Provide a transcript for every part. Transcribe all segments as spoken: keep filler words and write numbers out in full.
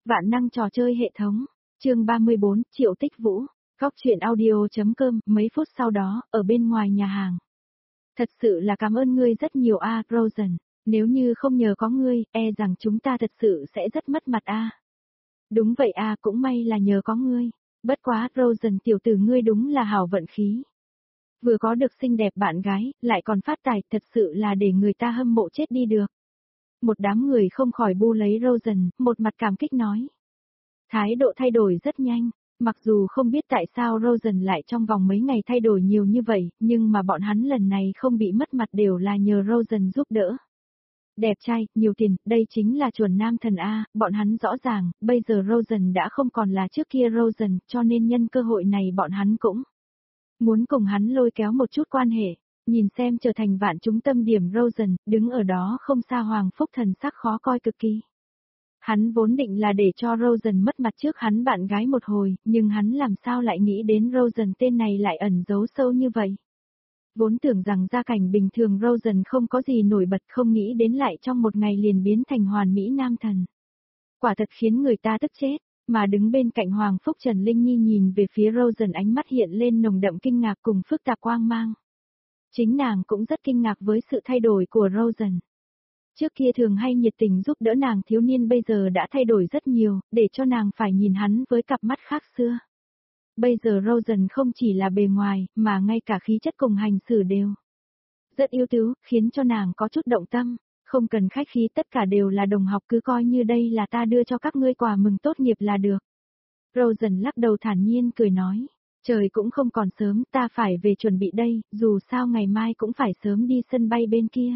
Vạn năng trò chơi hệ thống. Chương ba mươi bốn, Triệu Tích Vũ. Góc truyện audio.com. Mấy phút sau đó, ở bên ngoài nhà hàng. Thật sự là cảm ơn ngươi rất nhiều a, Rosen. Nếu như không nhờ có ngươi, e rằng chúng ta thật sự sẽ rất mất mặt a. Đúng vậy a, cũng may là nhờ có ngươi. Bất quá, Rosen tiểu tử ngươi đúng là hảo vận khí. Vừa có được xinh đẹp bạn gái, lại còn phát tài, thật sự là để người ta hâm mộ chết đi được. Một đám người không khỏi bu lấy Rosen, một mặt cảm kích nói. Thái độ thay đổi rất nhanh, mặc dù không biết tại sao Rosen lại trong vòng mấy ngày thay đổi nhiều như vậy, nhưng mà bọn hắn lần này không bị mất mặt đều là nhờ Rosen giúp đỡ. Đẹp trai, nhiều tiền, đây chính là chuẩn nam thần A, bọn hắn rõ ràng, bây giờ Rosen đã không còn là trước kia Rosen, cho nên nhân cơ hội này bọn hắn cũng muốn cùng hắn lôi kéo một chút quan hệ. Nhìn xem trở thành vạn chúng tâm điểm Rosen, đứng ở đó không xa Hoàng Phúc thần sắc khó coi cực kỳ. Hắn vốn định là để cho Rosen mất mặt trước hắn bạn gái một hồi, nhưng hắn làm sao lại nghĩ đến Rosen tên này lại ẩn giấu sâu như vậy. Vốn tưởng rằng gia cảnh bình thường Rosen không có gì nổi bật, không nghĩ đến lại trong một ngày liền biến thành hoàn mỹ nam thần. Quả thật khiến người ta tức chết, mà đứng bên cạnh Hoàng Phúc Trần Linh Nhi nhìn về phía Rosen, ánh mắt hiện lên nồng đậm kinh ngạc cùng phức tạp quang mang. Chính nàng cũng rất kinh ngạc với sự thay đổi của Rosen. Trước kia thường hay nhiệt tình giúp đỡ nàng thiếu niên bây giờ đã thay đổi rất nhiều, để cho nàng phải nhìn hắn với cặp mắt khác xưa. Bây giờ Rosen không chỉ là bề ngoài, mà ngay cả khí chất cùng hành xử đều rất ưu tú, khiến cho nàng có chút động tâm, không cần khách khí, tất cả đều là đồng học, cứ coi như đây là ta đưa cho các ngươi quà mừng tốt nghiệp là được. Rosen lắc đầu thản nhiên cười nói. Trời cũng không còn sớm, ta phải về chuẩn bị đây, dù sao ngày mai cũng phải sớm đi sân bay bên kia.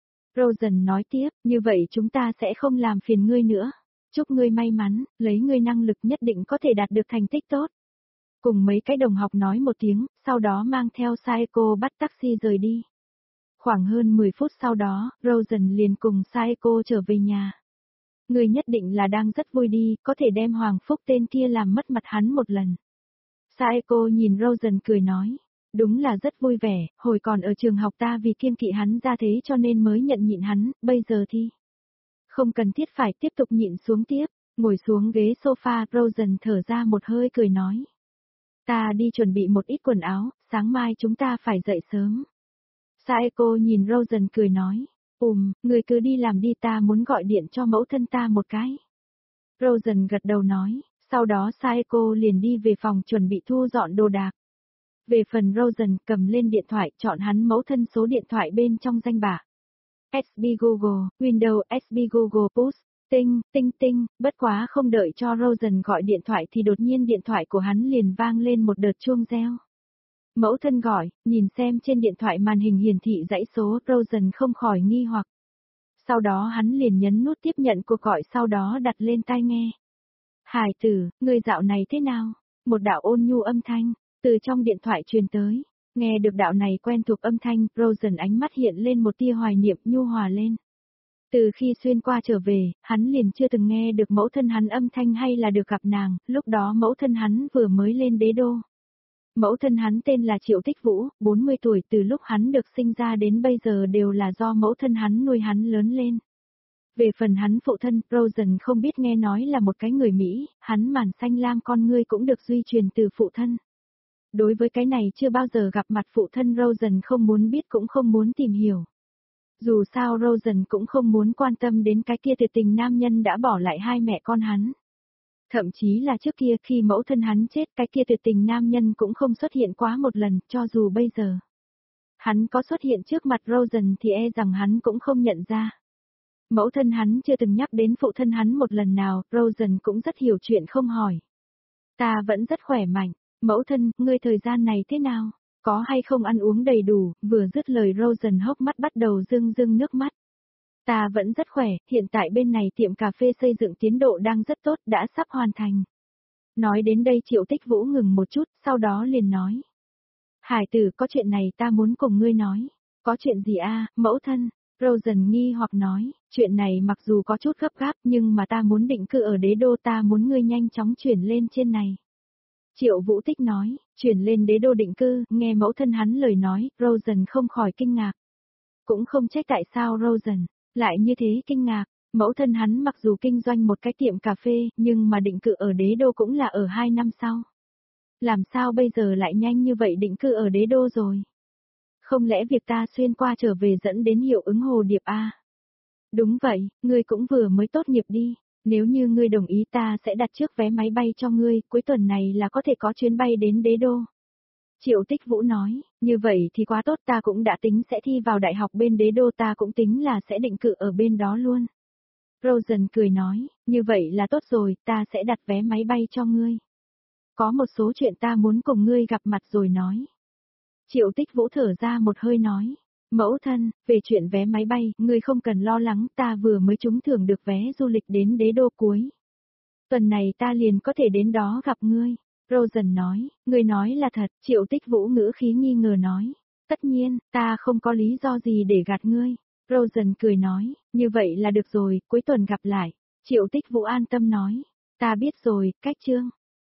Rosen nói tiếp, như vậy chúng ta sẽ không làm phiền ngươi nữa. Chúc ngươi may mắn, lấy ngươi năng lực nhất định có thể đạt được thành tích tốt. Cùng mấy cái đồng học nói một tiếng, sau đó mang theo Saeko bắt taxi rời đi. Khoảng hơn mười phút sau đó, Rosen liền cùng Saeko trở về nhà. Ngươi nhất định là đang rất vui đi, có thể đem Hoàng Phúc tên kia làm mất mặt hắn một lần. Saeko nhìn Rosen cười nói, đúng là rất vui vẻ, hồi còn ở trường học ta vì kiêng kỵ hắn ra thế cho nên mới nhận nhịn hắn, bây giờ thì không cần thiết phải tiếp tục nhịn xuống tiếp, ngồi xuống ghế sofa, Rosen thở ra một hơi cười nói. Ta đi chuẩn bị một ít quần áo, sáng mai chúng ta phải dậy sớm. Saeko nhìn Rosen cười nói, ùm, người cứ đi làm đi, ta muốn gọi điện cho mẫu thân ta một cái. Rosen gật đầu nói. Sau đó Saeko liền đi về phòng chuẩn bị thu dọn đồ đạc. Về phần Rosen cầm lên điện thoại, chọn hắn mẫu thân số điện thoại bên trong danh bạ. ét bê Google, Windows ét bê Google Push, tinh, tinh tinh, bất quá không đợi cho Rosen gọi điện thoại thì đột nhiên điện thoại của hắn liền vang lên một đợt chuông reo. Mẫu thân gọi, nhìn xem trên điện thoại màn hình hiển thị dãy số, Rosen không khỏi nghi hoặc. Sau đó hắn liền nhấn nút tiếp nhận cuộc gọi, sau đó đặt lên tai nghe. Hải tử, ngươi dạo này thế nào? Một đạo ôn nhu âm thanh, từ trong điện thoại truyền tới. Nghe được đạo này quen thuộc âm thanh, Rosen ánh mắt hiện lên một tia hoài niệm, nhu hòa lên. Từ khi xuyên qua trở về, hắn liền chưa từng nghe được mẫu thân hắn âm thanh hay là được gặp nàng, lúc đó mẫu thân hắn vừa mới lên đế đô. Mẫu thân hắn tên là Triệu Tích Vũ, bốn mươi tuổi, từ lúc hắn được sinh ra đến bây giờ đều là do mẫu thân hắn nuôi hắn lớn lên. Về phần hắn phụ thân, Rosen không biết, nghe nói là một cái người Mỹ, hắn màn xanh lam con ngươi cũng được duy truyền từ phụ thân. Đối với cái này chưa bao giờ gặp mặt phụ thân, Rosen không muốn biết cũng không muốn tìm hiểu. Dù sao Rosen cũng không muốn quan tâm đến cái kia tuyệt tình nam nhân đã bỏ lại hai mẹ con hắn. Thậm chí là trước kia khi mẫu thân hắn chết, cái kia tuyệt tình nam nhân cũng không xuất hiện quá một lần, cho dù bây giờ hắn có xuất hiện trước mặt Rosen thì e rằng hắn cũng không nhận ra. Mẫu thân hắn chưa từng nhắc đến phụ thân hắn một lần nào, Rosen cũng rất hiểu chuyện không hỏi. Ta vẫn rất khỏe mạnh, mẫu thân, ngươi thời gian này thế nào? Có hay không ăn uống đầy đủ? Vừa dứt lời Rosen hốc mắt bắt đầu rưng rưng nước mắt. Ta vẫn rất khỏe, hiện tại bên này tiệm cà phê xây dựng tiến độ đang rất tốt, đã sắp hoàn thành. Nói đến đây Triệu Tích Vũ ngừng một chút, sau đó liền nói. Hải tử, có chuyện này ta muốn cùng ngươi nói. Có chuyện gì a, mẫu thân? Rosen nghi hoặc nói, chuyện này mặc dù có chút gấp gáp nhưng mà ta muốn định cư ở đế đô, ta muốn ngươi nhanh chóng chuyển lên trên này. Triệu Vũ Tích nói, chuyển lên đế đô định cư, nghe mẫu thân hắn lời nói, Rosen không khỏi kinh ngạc. Cũng không trách tại sao Rosen lại như thế kinh ngạc, Mẫu thân hắn mặc dù kinh doanh một cái tiệm cà phê, nhưng mà định cư ở đế đô cũng là ở hai năm sau. Làm sao bây giờ lại nhanh như vậy định cư ở đế đô rồi? Không lẽ việc ta xuyên qua trở về dẫn đến hiệu ứng hồ điệp a? Đúng vậy, ngươi cũng vừa mới tốt nghiệp đi. Nếu như ngươi đồng ý ta sẽ đặt trước vé máy bay cho ngươi, cuối tuần này là có thể có chuyến bay đến đế đô. Triệu Tích Vũ nói, như vậy thì quá tốt, ta cũng đã tính sẽ thi vào đại học bên đế đô, ta cũng tính là sẽ định cư ở bên đó luôn. Rosen cười nói, như vậy là tốt rồi, ta sẽ đặt vé máy bay cho ngươi. Có một số chuyện ta muốn cùng ngươi gặp mặt rồi nói. Triệu Tích Vũ thở ra một hơi nói, mẫu thân, về chuyện vé máy bay, ngươi không cần lo lắng, ta vừa mới trúng thưởng được vé du lịch đến đế đô cuối. Tuần này ta liền có thể đến đó gặp ngươi. Rosen nói, ngươi nói là thật, Triệu Tích Vũ ngữ khí nghi ngờ nói. Tất nhiên, ta không có lý do gì để gạt ngươi. Rosen cười nói, như vậy là được rồi, cuối tuần gặp lại. Triệu Tích Vũ an tâm nói, ta biết rồi, cách chương.